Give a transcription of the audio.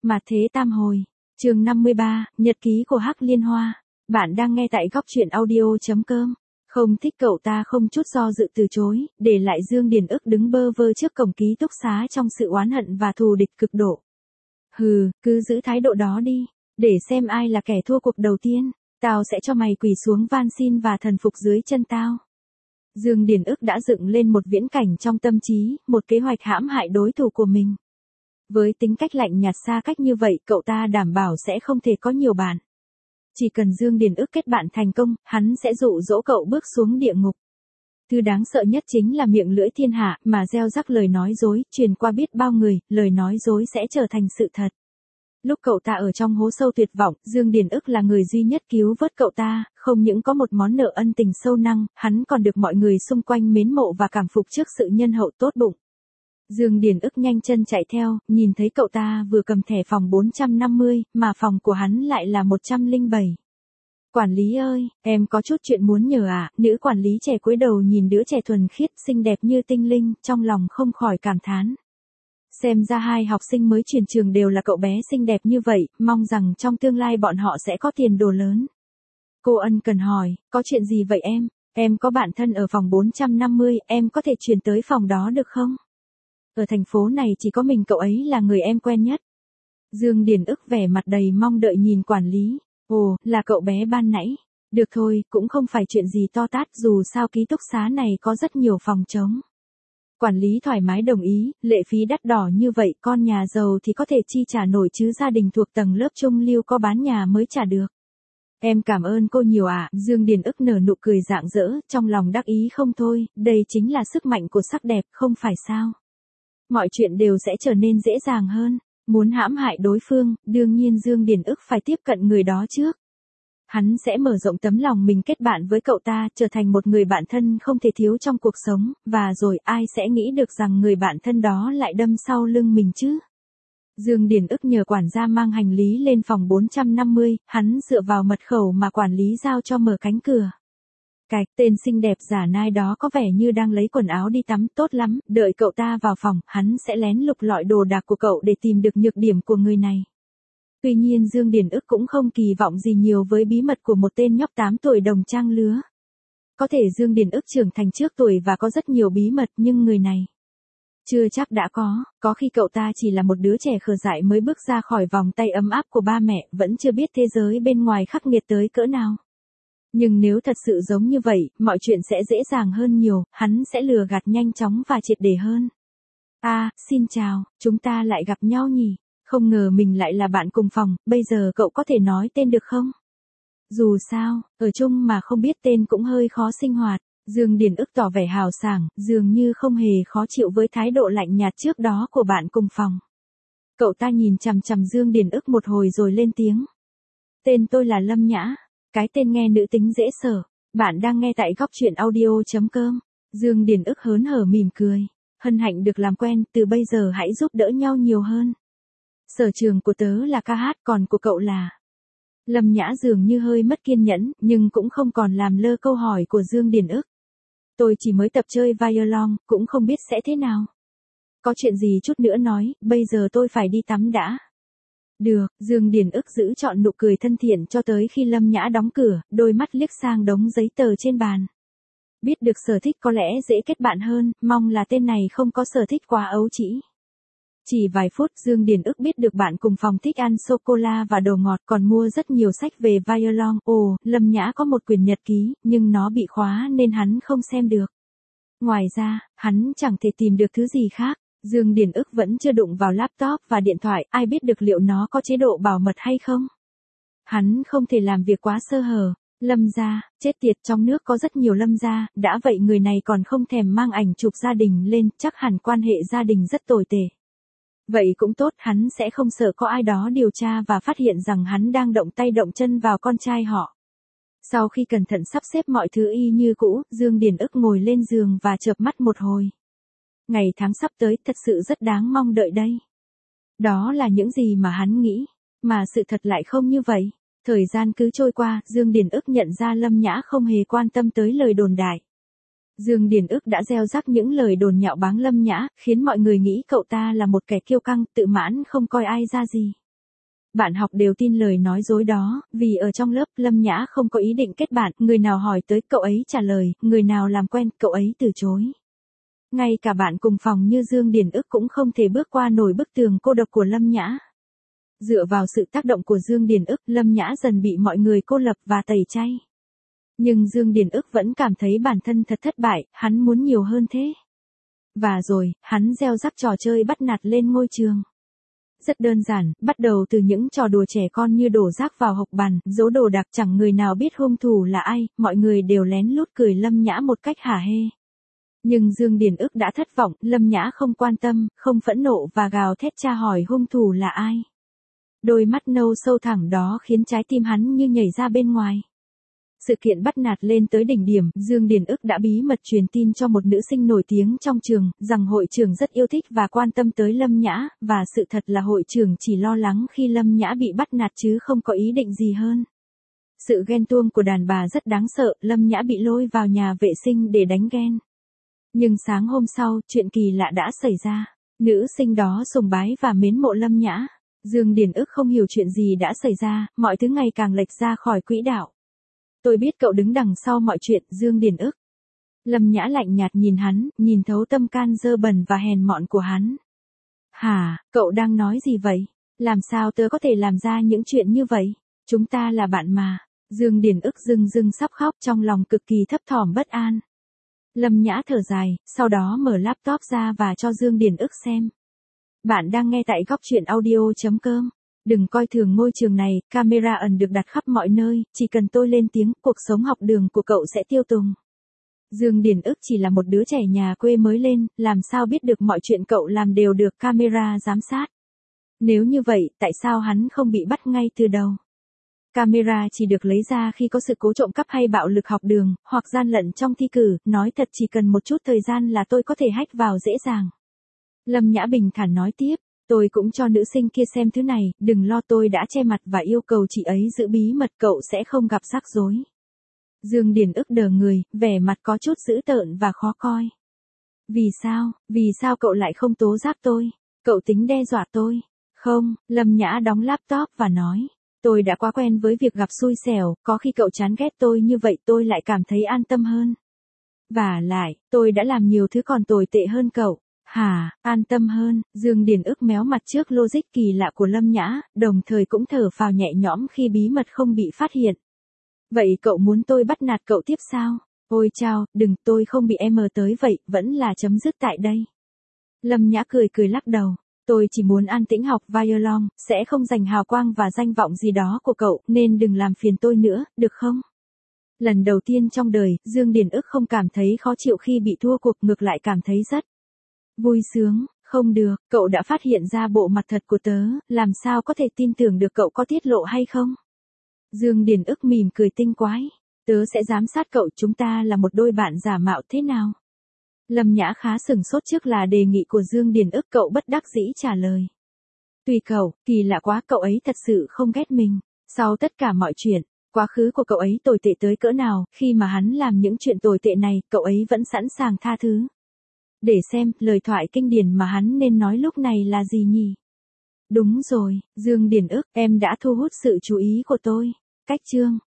Mạt thế tam hồi, chương 53, nhật ký của Hắc Liên Hoa. Bạn đang nghe tại góc truyện audio.com. Không thích cậu ta không chút do dự từ chối, để lại Dương Điền Ức đứng bơ vơ trước cổng ký túc xá trong sự oán hận và thù địch cực độ. Hừ, cứ giữ thái độ đó đi, để xem ai là kẻ thua cuộc đầu tiên, tao sẽ cho mày quỳ xuống van xin và thần phục dưới chân tao. Dương Điền Ức đã dựng lên một viễn cảnh trong tâm trí, một kế hoạch hãm hại đối thủ của mình. Với tính cách lạnh nhạt xa cách như vậy, cậu ta đảm bảo sẽ không thể có nhiều bạn. Chỉ cần Dương Điền Ức kết bạn thành công, hắn sẽ dụ dỗ cậu bước xuống địa ngục. Thứ đáng sợ nhất chính là miệng lưỡi thiên hạ, mà gieo rắc lời nói dối, truyền qua biết bao người, lời nói dối sẽ trở thành sự thật. Lúc cậu ta ở trong hố sâu tuyệt vọng, Dương Điền Ức là người duy nhất cứu vớt cậu ta, không những có một món nợ ân tình sâu nặng, hắn còn được mọi người xung quanh mến mộ và cảm phục trước sự nhân hậu tốt bụng. Dương Điền Ức nhanh chân chạy theo, nhìn thấy cậu ta vừa cầm thẻ phòng 450, mà phòng của hắn lại là 107. Quản lý ơi, em có chút chuyện muốn nhờ ạ. Nữ quản lý trẻ cúi đầu nhìn đứa trẻ thuần khiết, xinh đẹp như tinh linh, trong lòng không khỏi cảm thán. Xem ra hai học sinh mới chuyển trường đều là cậu bé xinh đẹp như vậy, mong rằng trong tương lai bọn họ sẽ có tiền đồ lớn. Cô ân cần hỏi, có chuyện gì vậy em? Em có bạn thân ở phòng 450, em có thể chuyển tới phòng đó được không? Ở thành phố này chỉ có mình cậu ấy là người em quen nhất. Dương Điền Ức vẻ mặt đầy mong đợi nhìn quản lý. Ồ, là cậu bé ban nãy. Được thôi, cũng không phải chuyện gì to tát, dù sao ký túc xá này có rất nhiều phòng trống. Quản lý thoải mái đồng ý, lệ phí đắt đỏ như vậy, con nhà giàu thì có thể chi trả nổi chứ gia đình thuộc tầng lớp trung lưu có bán nhà mới trả được. Em cảm ơn cô nhiều ạ. Dương Điền Ức nở nụ cười rạng rỡ, trong lòng đắc ý không thôi, đây chính là sức mạnh của sắc đẹp, không phải sao? Mọi chuyện đều sẽ trở nên dễ dàng hơn. Muốn hãm hại đối phương, đương nhiên Dương Điền Ức phải tiếp cận người đó trước. Hắn sẽ mở rộng tấm lòng mình kết bạn với cậu ta, trở thành một người bạn thân không thể thiếu trong cuộc sống, và rồi ai sẽ nghĩ được rằng người bạn thân đó lại đâm sau lưng mình chứ? Dương Điền Ức nhờ quản gia mang hành lý lên phòng 450, hắn dựa vào mật khẩu mà quản lý giao cho mở cánh cửa. Cạch, tên xinh đẹp giả nai đó có vẻ như đang lấy quần áo đi tắm, tốt lắm, đợi cậu ta vào phòng, hắn sẽ lén lục lọi đồ đạc của cậu để tìm được nhược điểm của người này. Tuy nhiên Dương Điền Ức cũng không kỳ vọng gì nhiều với bí mật của một tên nhóc 8 tuổi đồng trang lứa. Có thể Dương Điền Ức trưởng thành trước tuổi và có rất nhiều bí mật, nhưng người này chưa chắc đã có khi cậu ta chỉ là một đứa trẻ khờ dại mới bước ra khỏi vòng tay ấm áp của ba mẹ, vẫn chưa biết thế giới bên ngoài khắc nghiệt tới cỡ nào. Nhưng nếu thật sự giống như vậy, mọi chuyện sẽ dễ dàng hơn nhiều, hắn sẽ lừa gạt nhanh chóng và triệt để hơn. Xin chào, chúng ta lại gặp nhau nhỉ? Không ngờ mình lại là bạn cùng phòng, bây giờ cậu có thể nói tên được không? Dù sao, ở chung mà không biết tên cũng hơi khó sinh hoạt. Dương Điền Ức tỏ vẻ hào sảng, dường như không hề khó chịu với thái độ lạnh nhạt trước đó của bạn cùng phòng. Cậu ta nhìn chằm chằm Dương Điền Ức một hồi rồi lên tiếng. Tên tôi là Lâm Nhã. Cái tên nghe nữ tính dễ sợ. Bạn đang nghe tại góc truyện audio.com. Dương Điền Ức hớn hở mỉm cười. Hân hạnh được làm quen, từ bây giờ hãy giúp đỡ nhau nhiều hơn. Sở trường của tớ là ca hát, còn của cậu là... Lâm Nhã dường như hơi mất kiên nhẫn, nhưng cũng không còn làm lơ câu hỏi của Dương Điền Ức. Tôi chỉ mới tập chơi violon, cũng không biết sẽ thế nào. Có chuyện gì chút nữa nói, bây giờ tôi phải đi tắm đã. Được, Dương Điền Ức giữ chọn nụ cười thân thiện cho tới khi Lâm Nhã đóng cửa, đôi mắt liếc sang đống giấy tờ trên bàn. Biết được sở thích có lẽ dễ kết bạn hơn, mong là tên này không có sở thích quá ấu trĩ. Chỉ vài phút Dương Điền Ức biết được bạn cùng phòng thích ăn sô-cô-la và đồ ngọt, còn mua rất nhiều sách về violon. Ồ, Lâm Nhã có một quyển nhật ký, nhưng nó bị khóa nên hắn không xem được. Ngoài ra, hắn chẳng thể tìm được thứ gì khác. Dương Điền Ức vẫn chưa đụng vào laptop và điện thoại, ai biết được liệu nó có chế độ bảo mật hay không. Hắn không thể làm việc quá sơ hở. Lâm gia, chết tiệt, trong nước có rất nhiều Lâm gia, đã vậy người này còn không thèm mang ảnh chụp gia đình lên, chắc hẳn quan hệ gia đình rất tồi tệ. Vậy cũng tốt, hắn sẽ không sợ có ai đó điều tra và phát hiện rằng hắn đang động tay động chân vào con trai họ. Sau khi cẩn thận sắp xếp mọi thứ y như cũ, Dương Điền Ức ngồi lên giường và chợp mắt một hồi. Ngày tháng sắp tới thật sự rất đáng mong đợi đây. Đó là những gì mà hắn nghĩ, mà sự thật lại không như vậy. Thời gian cứ trôi qua, Dương Điền Ức nhận ra Lâm Nhã không hề quan tâm tới lời đồn đại. Dương Điền Ức đã gieo rắc những lời đồn nhạo báng Lâm Nhã, khiến mọi người nghĩ cậu ta là một kẻ kiêu căng, tự mãn không coi ai ra gì. Bạn học đều tin lời nói dối đó, vì ở trong lớp Lâm Nhã không có ý định kết bạn, người nào hỏi tới cậu ấy trả lời, người nào làm quen cậu ấy từ chối. Ngay cả bạn cùng phòng như Dương Điền Ức cũng không thể bước qua nổi bức tường cô độc của Lâm Nhã. Dựa vào sự tác động của Dương Điền Ức, Lâm Nhã dần bị mọi người cô lập và tẩy chay. Nhưng Dương Điền Ức vẫn cảm thấy bản thân thật thất bại, hắn muốn nhiều hơn thế. Và rồi, hắn gieo rắc trò chơi bắt nạt lên ngôi trường. Rất đơn giản, bắt đầu từ những trò đùa trẻ con như đổ rác vào hộc bàn, giấu đồ đạc, chẳng người nào biết hung thủ là ai, mọi người đều lén lút cười Lâm Nhã một cách hả hê. Nhưng Dương Điền Ức đã thất vọng, Lâm Nhã không quan tâm, không phẫn nộ và gào thét tra hỏi hung thủ là ai. Đôi mắt nâu sâu thẳm đó khiến trái tim hắn như nhảy ra bên ngoài. Sự kiện bắt nạt lên tới đỉnh điểm, Dương Điền Ức đã bí mật truyền tin cho một nữ sinh nổi tiếng trong trường, rằng hội trưởng rất yêu thích và quan tâm tới Lâm Nhã, và sự thật là hội trưởng chỉ lo lắng khi Lâm Nhã bị bắt nạt chứ không có ý định gì hơn. Sự ghen tuông của đàn bà rất đáng sợ, Lâm Nhã bị lôi vào nhà vệ sinh để đánh ghen. Nhưng sáng hôm sau, chuyện kỳ lạ đã xảy ra. Nữ sinh đó sùng bái và mến mộ Lâm Nhã. Dương Điền Ức không hiểu chuyện gì đã xảy ra, mọi thứ ngày càng lệch ra khỏi quỹ đạo. Tôi biết cậu đứng đằng sau mọi chuyện, Dương Điền Ức. Lâm Nhã lạnh nhạt nhìn hắn, nhìn thấu tâm can dơ bẩn và hèn mọn của hắn. Hả, cậu đang nói gì vậy? Làm sao tớ có thể làm ra những chuyện như vậy? Chúng ta là bạn mà. Dương Điền Ức rưng rưng sắp khóc, trong lòng cực kỳ thấp thỏm bất an. Lâm Nhã thở dài, sau đó mở laptop ra và cho Dương Điền Ức xem. Bạn đang nghe tại góc truyện audio.com. Đừng coi thường ngôi trường này, camera ẩn được đặt khắp mọi nơi, chỉ cần tôi lên tiếng, cuộc sống học đường của cậu sẽ tiêu tùng. Dương Điền Ức chỉ là một đứa trẻ nhà quê mới lên, làm sao biết được mọi chuyện cậu làm đều được camera giám sát. Nếu như vậy, tại sao hắn không bị bắt ngay từ đầu? Camera chỉ được lấy ra khi có sự cố trộm cắp hay bạo lực học đường, hoặc gian lận trong thi cử, nói thật chỉ cần một chút thời gian là tôi có thể hack vào dễ dàng. Lâm Nhã bình thản nói tiếp, tôi cũng cho nữ sinh kia xem thứ này, đừng lo, tôi đã che mặt và yêu cầu chị ấy giữ bí mật, cậu sẽ không gặp rắc rối. Dương Điền Ức đờ người, vẻ mặt có chút dữ tợn và khó coi. Vì sao cậu lại không tố giác tôi? Cậu tính đe dọa tôi? Không, Lâm Nhã đóng laptop và nói. Tôi đã quá quen với việc gặp xui xẻo, có khi cậu chán ghét tôi như vậy tôi lại cảm thấy an tâm hơn. Và lại, tôi đã làm nhiều thứ còn tồi tệ hơn cậu. Hả, an tâm hơn, Dương Điền Ức méo mặt trước logic kỳ lạ của Lâm Nhã, đồng thời cũng thở phào nhẹ nhõm khi bí mật không bị phát hiện. Vậy cậu muốn tôi bắt nạt cậu tiếp sao? Ôi chao, đừng, tôi không bị em tới vậy, vẫn là chấm dứt tại đây. Lâm Nhã cười lắc đầu. Tôi chỉ muốn an tĩnh học violon, sẽ không giành hào quang và danh vọng gì đó của cậu, nên đừng làm phiền tôi nữa, được không? Lần đầu tiên trong đời, Dương Điền Ức không cảm thấy khó chịu khi bị thua cuộc, ngược lại cảm thấy rất vui sướng. Không được, cậu đã phát hiện ra bộ mặt thật của tớ, làm sao có thể tin tưởng được cậu có tiết lộ hay không? Dương Điền Ức mỉm cười tinh quái. Tớ sẽ giám sát cậu, chúng ta là một đôi bạn giả mạo thế nào? Lâm Nhã khá sửng sốt trước là đề nghị của Dương Điền Ức, cậu bất đắc dĩ trả lời. Tùy cậu, kỳ lạ quá, cậu ấy thật sự không ghét mình. Sau tất cả mọi chuyện, quá khứ của cậu ấy tồi tệ tới cỡ nào, khi mà hắn làm những chuyện tồi tệ này, cậu ấy vẫn sẵn sàng tha thứ. Để xem, lời thoại kinh điển mà hắn nên nói lúc này là gì nhỉ? Đúng rồi, Dương Điền Ức, em đã thu hút sự chú ý của tôi. Cách chương